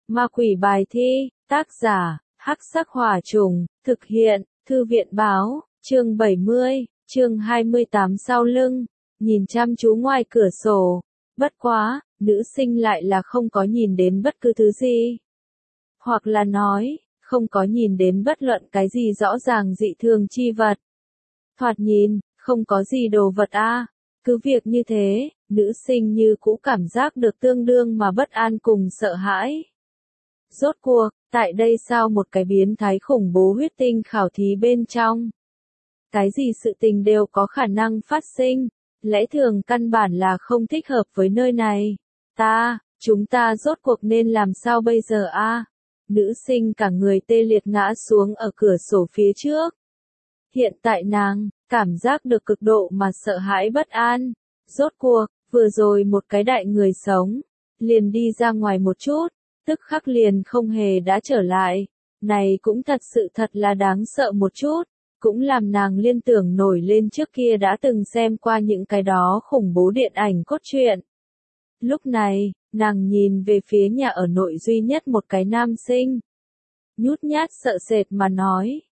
Ma quỷ bài thi, tác giả, Hắc Sắc Hỏa Trùng, thực hiện, Thư viện báo, chương 70, chương 28 sau lưng, nhìn chăm chú ngoài cửa sổ. Bất quá, nữ sinh lại là không có nhìn đến bất cứ thứ gì. Hoặc là nói, không có nhìn đến bất luận cái gì rõ ràng dị thường chi vật. Thoạt nhìn, không có gì đồ vật a. Cứ việc như thế, nữ sinh như cũ cảm giác được tương đương mà bất an cùng sợ hãi. Rốt cuộc, tại đây sao một cái biến thái khủng bố huyết tinh khảo thí bên trong? Cái gì sự tình đều có khả năng phát sinh, lẽ thường căn bản là không thích hợp với nơi này. Chúng ta rốt cuộc nên làm sao bây giờ a? Nữ sinh cả người tê liệt ngã xuống ở cửa sổ phía trước. Hiện tại nàng, cảm giác được cực độ mà sợ hãi bất an. Rốt cuộc, vừa rồi một cái đại người sống, liền đi ra ngoài một chút, tức khắc liền không hề đã trở lại. Này cũng thật sự thật là đáng sợ một chút, cũng làm nàng liên tưởng nổi lên trước kia đã từng xem qua những cái đó khủng bố điện ảnh cốt truyện. Lúc này, nàng nhìn về phía nhà ở nội duy nhất một cái nam sinh. Nhút nhát sợ sệt mà nói,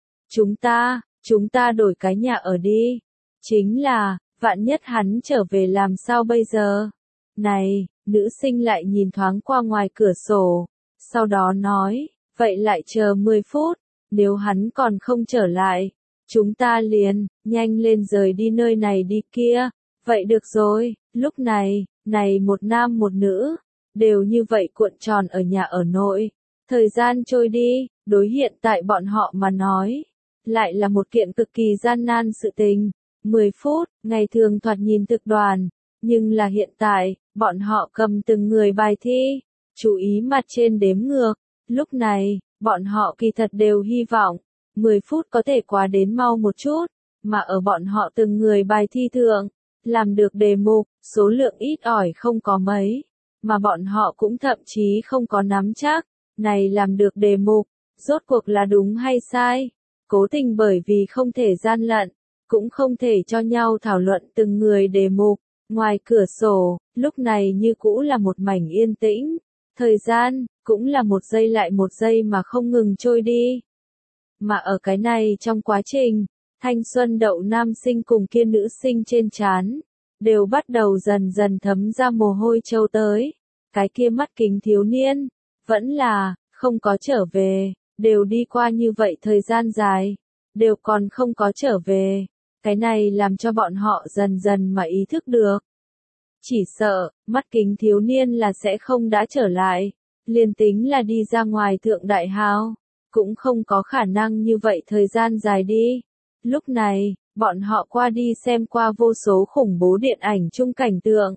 chúng ta đổi cái nhà ở đi. Chính là, vạn nhất hắn trở về làm sao bây giờ? Này, nữ sinh lại nhìn thoáng qua ngoài cửa sổ, sau đó nói, vậy lại chờ 10 phút, nếu hắn còn không trở lại, chúng ta liền, nhanh lên rời đi nơi này đi kia. Vậy được rồi, lúc này, một nam một nữ, đều như vậy cuộn tròn ở nhà ở nội. Thời gian trôi đi, đối hiện tại bọn họ mà nói, lại là một kiện cực kỳ gian nan sự tình. 10 phút, ngày thường thoạt nhìn thực đoàn, nhưng là hiện tại, bọn họ cầm từng người bài thi, chú ý mặt trên đếm ngược. Lúc này, bọn họ kỳ thật đều hy vọng, 10 phút có thể qua đến mau một chút, mà ở bọn họ từng người bài thi thượng, làm được đề mục, số lượng ít ỏi không có mấy, mà bọn họ cũng thậm chí không có nắm chắc, này làm được đề mục, rốt cuộc là đúng hay sai. Cố tình bởi vì không thể gian lận, cũng không thể cho nhau thảo luận từng người đề mục. Ngoài cửa sổ, lúc này như cũ là một mảnh yên tĩnh. Thời gian, cũng là một giây lại một giây mà không ngừng trôi đi. Mà ở cái này trong quá trình, thanh xuân đậu nam sinh cùng kia nữ sinh trên trán, đều bắt đầu dần dần thấm ra mồ hôi trâu tới. Cái kia mắt kính thiếu niên, vẫn là, không có trở về, đều đi qua như vậy thời gian dài, đều còn không có trở về. Cái này làm cho bọn họ dần dần mà ý thức được. Chỉ sợ, mắt kính thiếu niên là sẽ không đã trở lại, liền tính là đi ra ngoài thượng đại hào, cũng không có khả năng như vậy thời gian dài đi. Lúc này, bọn họ qua đi xem qua vô số khủng bố điện ảnh chung cảnh tượng.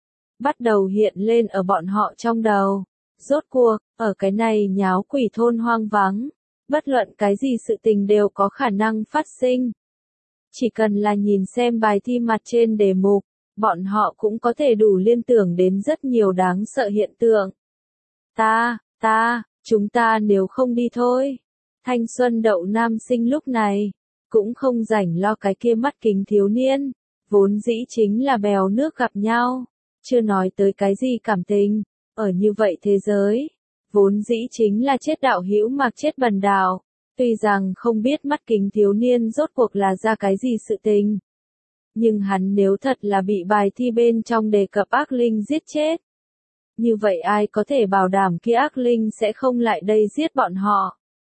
Bắt đầu hiện lên ở bọn họ trong đầu. Rốt cuộc, ở cái này nháo quỷ thôn hoang vắng, bất luận cái gì sự tình đều có khả năng phát sinh. Chỉ cần là nhìn xem bài thi mặt trên đề mục, bọn họ cũng có thể đủ liên tưởng đến rất nhiều đáng sợ hiện tượng. Chúng ta nếu không đi thôi. Thanh xuân đậu nam sinh lúc này, cũng không rảnh lo cái kia mắt kính thiếu niên, vốn dĩ chính là bèo nước gặp nhau, chưa nói tới cái gì cảm tình, ở như vậy thế giới, vốn dĩ chính là chết đạo hữu mặc chết bần đạo. Tuy rằng không biết mắt kính thiếu niên rốt cuộc là ra cái gì sự tình, nhưng hắn nếu thật là bị bài thi bên trong đề cập ác linh giết chết, như vậy ai có thể bảo đảm kia ác linh sẽ không lại đây giết bọn họ?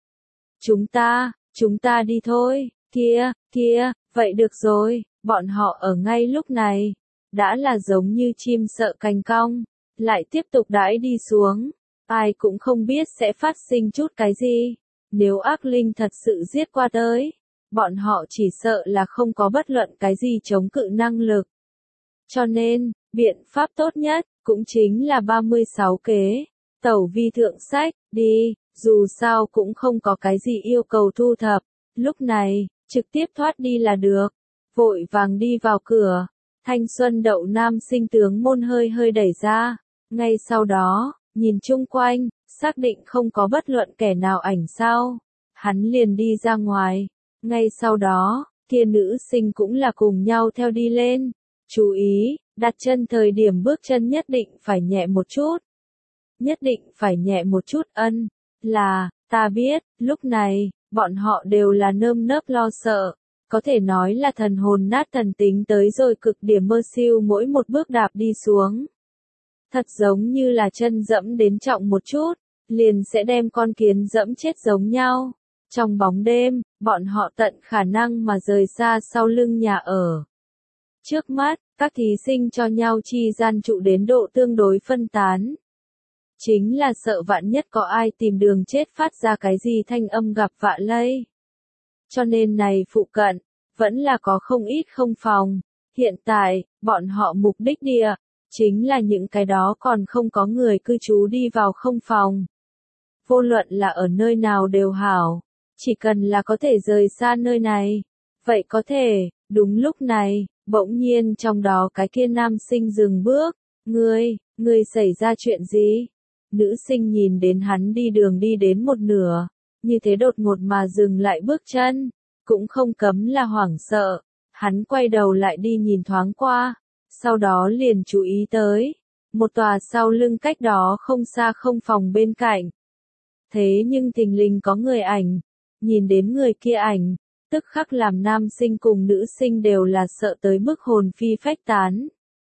Chúng ta đi thôi, kia, vậy được rồi, bọn họ ở ngay lúc này, đã là giống như chim sợ cành cong, lại tiếp tục đãi đi xuống, ai cũng không biết sẽ phát sinh chút cái gì. Nếu ác linh thật sự giết qua tới, bọn họ chỉ sợ là không có bất luận cái gì chống cự năng lực. Cho nên, biện pháp tốt nhất, cũng chính là 36 kế, tẩu vi thượng sách, đi, dù sao cũng không có cái gì yêu cầu thu thập, lúc này, trực tiếp thoát đi là được. Vội vàng đi vào cửa, thanh xuân đậu nam sinh tướng môn hơi hơi đẩy ra, ngay sau đó, nhìn chung quanh, xác định không có bất luận kẻ nào ảnh sau, hắn liền đi ra ngoài. Ngay sau đó, kia nữ sinh cũng là cùng nhau theo đi lên. Chú ý, đặt chân thời điểm bước chân nhất định phải nhẹ một chút. nhất định phải nhẹ một chút. Là, ta biết, lúc này, bọn họ đều là nơm nớp lo sợ, có thể nói là thần hồn nát thần tính tới rồi cực điểm mơ siêu mỗi một bước đạp đi xuống. Thật giống như là chân dẫm đến trọng một chút, liền sẽ đem con kiến dẫm chết giống nhau. Trong bóng đêm, bọn họ tận khả năng mà rời xa sau lưng nhà ở. Trước mắt, các thí sinh cho nhau chi gian trụ đến độ tương đối phân tán. Chính là sợ vạn nhất có ai tìm đường chết phát ra cái gì thanh âm gặp vạ lây. Cho nên này phụ cận, vẫn là có không ít không phòng. Hiện tại, bọn họ mục đích địa, chính là những cái đó còn không có người cư trú đi vào không phòng. Vô luận là ở nơi nào đều hảo, chỉ cần là có thể rời xa nơi này. Vậy có thể, đúng lúc này, bỗng nhiên trong đó cái kia nam sinh dừng bước. Ngươi xảy ra chuyện gì? Nữ sinh nhìn đến hắn đi đường đi đến một nửa, như thế đột ngột mà dừng lại bước chân, cũng không cấm là hoảng sợ. Hắn quay đầu lại đi nhìn thoáng qua, sau đó liền chú ý tới, một tòa sau lưng cách đó không xa không phòng bên cạnh. Thế nhưng thình lình có người ảnh, nhìn đến người kia ảnh, tức khắc làm nam sinh cùng nữ sinh đều là sợ tới mức hồn phi phách tán.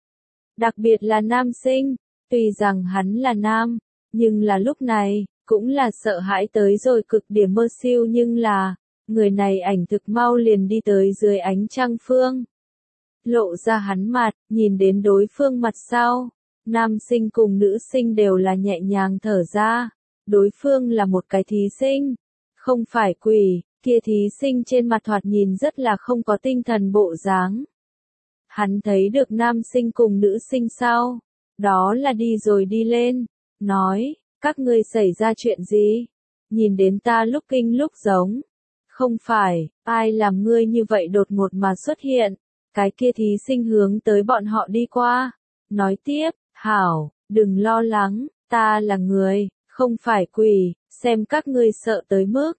Đặc biệt là nam sinh, tuy rằng hắn là nam, nhưng là lúc này, cũng là sợ hãi tới rồi cực điểm mơ siêu, nhưng là, người này ảnh thực mau liền đi tới dưới ánh trăng phương. Lộ ra hắn mặt, nhìn đến đối phương mặt sau, nam sinh cùng nữ sinh đều là nhẹ nhàng thở ra. Đối phương là một cái thí sinh, không phải quỷ, kia thí sinh trên mặt thoạt nhìn rất là không có tinh thần bộ dáng. Hắn thấy được nam sinh cùng nữ sinh sau, đó là đi rồi đi lên, nói, các ngươi xảy ra chuyện gì? Nhìn đến ta lúc kinh lúc giống. Không phải, ai làm ngươi như vậy đột ngột mà xuất hiện? Cái kia thí sinh hướng tới bọn họ đi qua, nói tiếp, hảo, đừng lo lắng, ta là người, không phải quỷ, xem các ngươi sợ tới mức.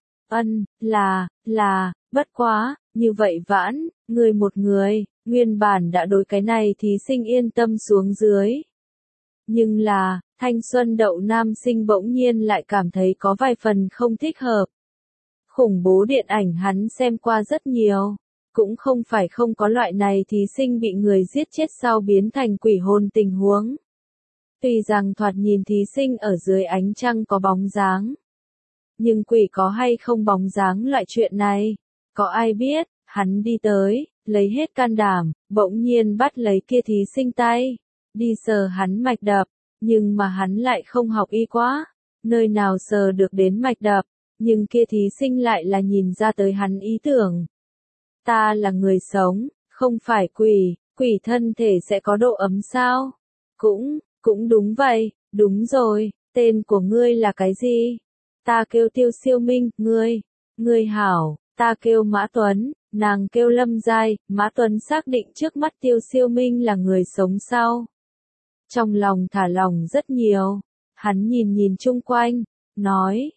Là, bất quá, như vậy vãn, ngươi một người, nguyên bản đã đối cái này thí sinh yên tâm xuống dưới. Nhưng là, thanh xuân đậu nam sinh bỗng nhiên lại cảm thấy có vài phần không thích hợp. Khủng bố điện ảnh hắn xem qua rất nhiều, cũng không phải không có loại này thí sinh bị người giết chết sau biến thành quỷ hồn tình huống. Tuy rằng thoạt nhìn thí sinh ở dưới ánh trăng có bóng dáng, nhưng quỷ có hay không bóng dáng loại chuyện này, có ai biết? Hắn đi tới, lấy hết can đảm, bỗng nhiên bắt lấy kia thí sinh tay, đi sờ hắn mạch đập, nhưng mà hắn lại không học y quá, nơi nào sờ được đến mạch đập, nhưng kia thí sinh lại là nhìn ra tới hắn ý tưởng. Ta là người sống, không phải quỷ, quỷ thân thể sẽ có độ ấm sao? Cũng đúng vậy, đúng rồi, tên của ngươi là cái gì? Ta kêu Tiêu Siêu Minh, ngươi hảo, ta kêu Mã Tuấn, nàng kêu Lâm Giai. Mã Tuấn xác định trước mắt Tiêu Siêu Minh là người sống sau. Trong lòng thả lòng rất nhiều, hắn nhìn nhìn chung quanh, nói,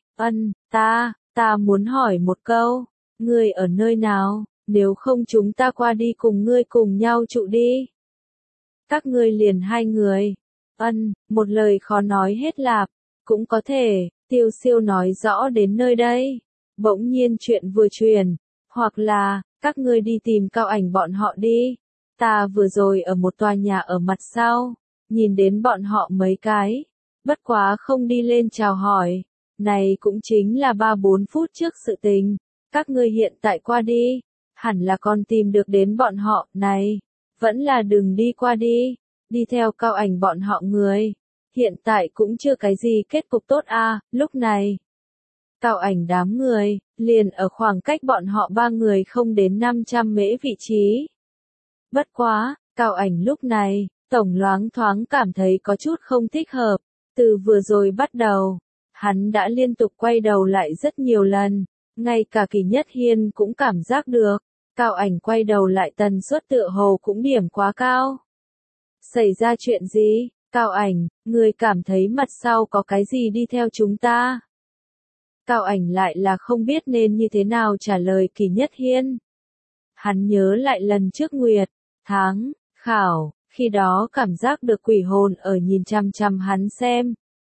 ta muốn hỏi một câu, ngươi ở nơi nào, nếu không chúng ta qua đi cùng ngươi cùng nhau trụ đi. Các ngươi liền hai người. Một lời khó nói hết lạp, cũng có thể, Tiêu Siêu nói rõ đến nơi đây. Bỗng nhiên chuyện vừa truyền, hoặc là, các ngươi đi tìm Cao Ảnh bọn họ đi. Ta vừa rồi ở một tòa nhà ở mặt sau, nhìn đến bọn họ mấy cái, bất quá không đi lên chào hỏi. Này cũng chính là 3-4 phút trước sự tình, các ngươi hiện tại qua đi, hẳn là còn tìm được đến bọn họ. Này, vẫn là đừng đi qua đi, đi theo Cao Ảnh bọn họ người. Hiện tại cũng chưa cái gì kết cục tốt a. Lúc này, Cao Ảnh đám người, liền ở khoảng cách bọn họ 3 người không đến 500 mễ vị trí. Bất quá, Cao Ảnh lúc này, tổng loáng thoáng cảm thấy có chút không thích hợp, từ vừa rồi bắt đầu, hắn đã liên tục quay đầu lại rất nhiều lần, ngay cả Kỳ Nhất Hiên cũng cảm giác được, Cao Ảnh quay đầu lại tần suất tựa hồ cũng điểm quá cao. Xảy ra chuyện gì? Cao Ảnh, người cảm thấy mặt sau có cái gì đi theo chúng ta? Cao Ảnh lại là không biết nên như thế nào trả lời Kỳ Nhất Hiên. Hắn nhớ lại lần trước Nguyệt, Tháng, Khảo, khi đó cảm giác được quỷ hồn ở nhìn chằm chằm hắn xem.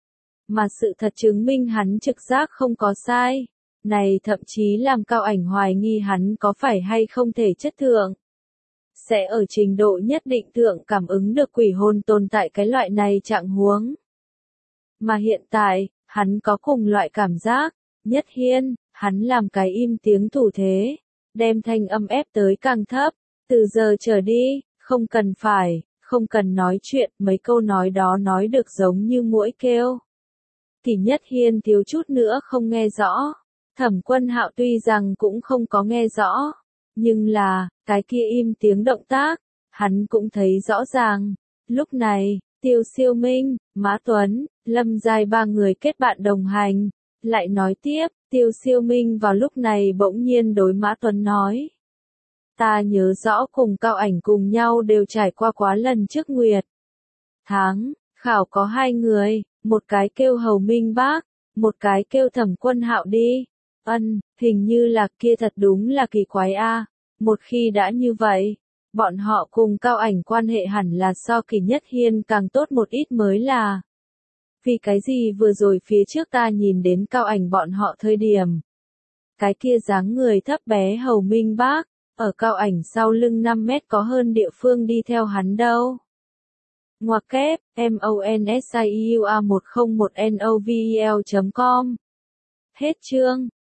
mà sự thật chứng minh hắn trực giác không có sai. Này thậm chí làm Cao Ảnh hoài nghi hắn có phải hay không thể chất thượng. Sẽ ở trình độ nhất định thượng cảm ứng được quỷ hồn tồn tại cái loại này trạng huống. Mà hiện tại, hắn có cùng loại cảm giác. Nhất Hiên, hắn làm cái im tiếng thủ thế, đem thanh âm ép tới càng thấp. Từ giờ trở đi, không cần nói chuyện, mấy câu nói đó nói được giống như muỗi kêu. Thì Nhất Hiên thiếu chút nữa không nghe rõ. Thẩm Quân Hạo tuy rằng cũng không có nghe rõ, nhưng là, cái kia im tiếng động tác, hắn cũng thấy rõ ràng. Lúc này, Tiêu Siêu Minh, Mã Tuấn, Lâm Giai ba người kết bạn đồng hành. Lại nói tiếp, Tiêu Siêu Minh vào lúc này bỗng nhiên đối Mã Tuấn nói. Ta nhớ rõ cùng Cao Ảnh cùng nhau đều trải qua quá lần trước nguyệt tháng, khảo có 2 người, một cái kêu Hầu Minh Bác, một cái kêu Thẩm Quân Hạo đi. Hình như là kia thật đúng là kỳ quái a. Một khi đã như vậy, bọn họ cùng Cao Ảnh quan hệ hẳn là so Kỳ Nhất Hiên càng tốt một ít mới là. Vì cái gì vừa rồi phía trước ta nhìn đến Cao Ảnh bọn họ thời điểm. Cái kia dáng người thấp bé Hầu Minh Bác, ở Cao Ảnh sau lưng 5 mét có hơn địa phương đi theo hắn đâu. Ngoặc kép, MONSIEUA101NOVEL.com. Hết chương.